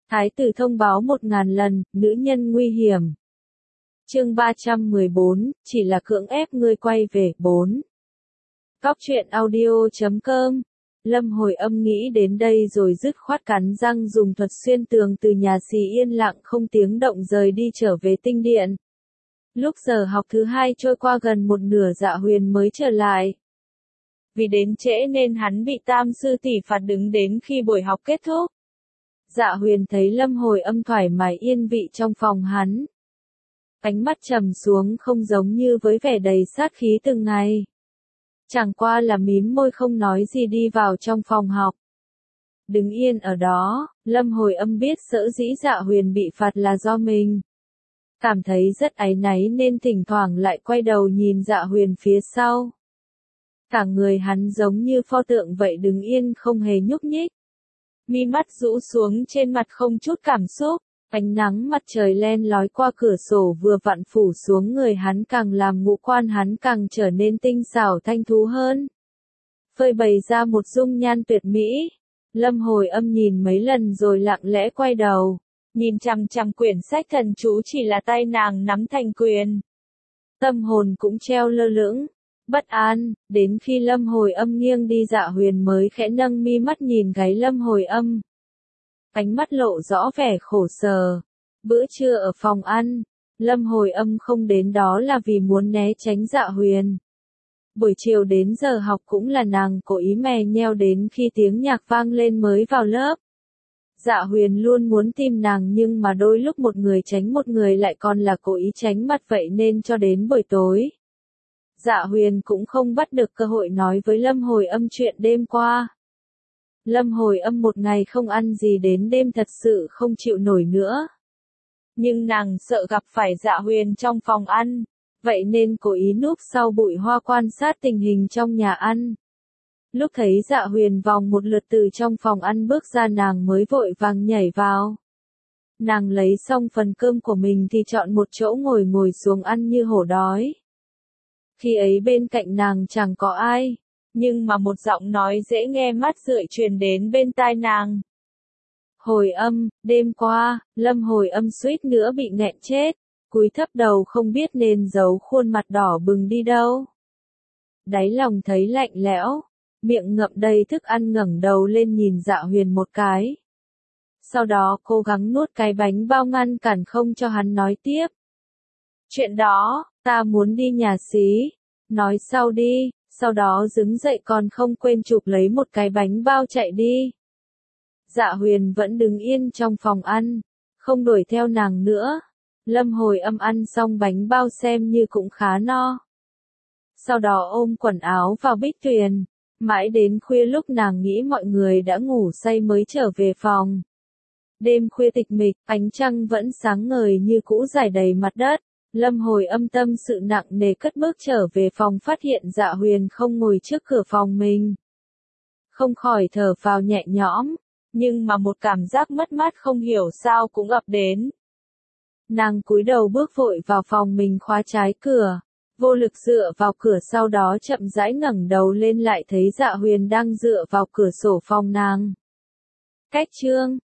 Thái tử thông báo 1000 lần, nữ nhân nguy hiểm. Chương 314, chỉ là cưỡng ép ngươi quay về. 4. Góc truyện audio.com. Lâm Hồi Âm nghĩ đến đây rồi dứt khoát cắn răng dùng thuật xuyên tường từ nhà xì yên lặng không tiếng động rời đi trở về tinh điện. Lúc giờ học thứ 2 trôi qua gần một nửa, Dạ Huyền mới trở lại. Vì đến trễ nên hắn bị Tam sư tỷ phạt đứng đến khi buổi học kết thúc. Dạ Huyền thấy Lâm Hồi Âm thoải mái yên vị trong phòng hắn. Ánh mắt trầm xuống, không giống như với vẻ đầy sát khí từng ngày. Chẳng qua là mím môi không nói gì đi vào trong phòng học. Đứng yên ở đó, Lâm Hồi Âm biết sở dĩ Dạ Huyền bị phạt là do mình. Cảm thấy rất áy náy nên thỉnh thoảng lại quay đầu nhìn Dạ Huyền phía sau. Cả người hắn giống như pho tượng vậy đứng yên không hề nhúc nhích. Mi mắt rũ xuống trên mặt không chút cảm xúc. Ánh nắng mặt trời len lói qua cửa sổ vừa vặn phủ xuống người hắn, càng làm ngũ quan hắn càng trở nên tinh xảo thanh thú hơn. Phơi bày ra một dung nhan tuyệt mỹ. Lâm Hồi Âm nhìn mấy lần rồi lặng lẽ quay đầu. Nhìn chằm chằm quyển sách thần chú chỉ là tay nàng nắm thành quyền. Tâm hồn cũng treo lơ lửng, bất an, đến khi Lâm Hồi Âm nghiêng đi, Dạ Huyền mới khẽ nâng mi mắt nhìn gáy Lâm Hồi Âm. Ánh mắt lộ rõ vẻ khổ sở. Bữa trưa ở phòng ăn, Lâm Hồi Âm không đến đó là vì muốn né tránh Dạ Huyền. Buổi chiều đến giờ học cũng là nàng cố ý mè nheo đến khi tiếng nhạc vang lên mới vào lớp. Dạ Huyền luôn muốn tìm nàng nhưng mà đôi lúc một người tránh một người lại còn là cố ý tránh mặt, vậy nên cho đến buổi tối. Dạ Huyền cũng không bắt được cơ hội nói với Lâm Hồi Âm chuyện đêm qua. Lâm Hồi Âm một ngày không ăn gì đến đêm thật sự không chịu nổi nữa. Nhưng nàng sợ gặp phải Dạ Huyền trong phòng ăn, vậy nên cố ý núp sau bụi hoa quan sát tình hình trong nhà ăn. Lúc thấy Dạ Huyền vòng một lượt từ trong phòng ăn bước ra, nàng mới vội vàng nhảy vào. Nàng lấy xong phần cơm của mình thì chọn một chỗ ngồi xuống ăn như hổ đói. Khi ấy bên cạnh nàng chẳng có ai. Nhưng mà một giọng nói dễ nghe mát rượi truyền đến bên tai nàng. Hồi Âm, đêm qua, Lâm Hồi Âm suýt nữa bị nghẹn chết, cúi thấp đầu không biết nên giấu khuôn mặt đỏ bừng đi đâu. Đáy lòng thấy lạnh lẽo, miệng ngậm đầy thức ăn ngẩng đầu lên nhìn Dạ Huyền một cái. Sau đó cố gắng nuốt cái bánh bao ngăn cản không cho hắn nói tiếp. Chuyện đó, ta muốn đi nhà xí, nói sau đi. Sau đó đứng dậy còn không quên chụp lấy một cái bánh bao chạy đi. Dạ Huyền vẫn đứng yên trong phòng ăn, không đuổi theo nàng nữa. Lâm Hồi Âm ăn xong bánh bao xem như cũng khá no. Sau đó ôm quần áo vào Bích Tuyền, mãi đến khuya lúc nàng nghĩ mọi người đã ngủ say mới trở về phòng. Đêm khuya tịch mịch, ánh trăng vẫn sáng ngời như cũ rải đầy mặt đất. Lâm Hồi Âm tâm sự nặng nề cất bước trở về phòng, phát hiện Dạ Huyền không ngồi trước cửa phòng mình. Không khỏi thở phào nhẹ nhõm, nhưng mà một cảm giác mất mát không hiểu sao cũng ập đến. Nàng cúi đầu bước vội vào phòng mình, khóa trái cửa, vô lực dựa vào cửa, sau đó chậm rãi ngẩng đầu lên lại thấy Dạ Huyền đang dựa vào cửa sổ phòng nàng. Cách chương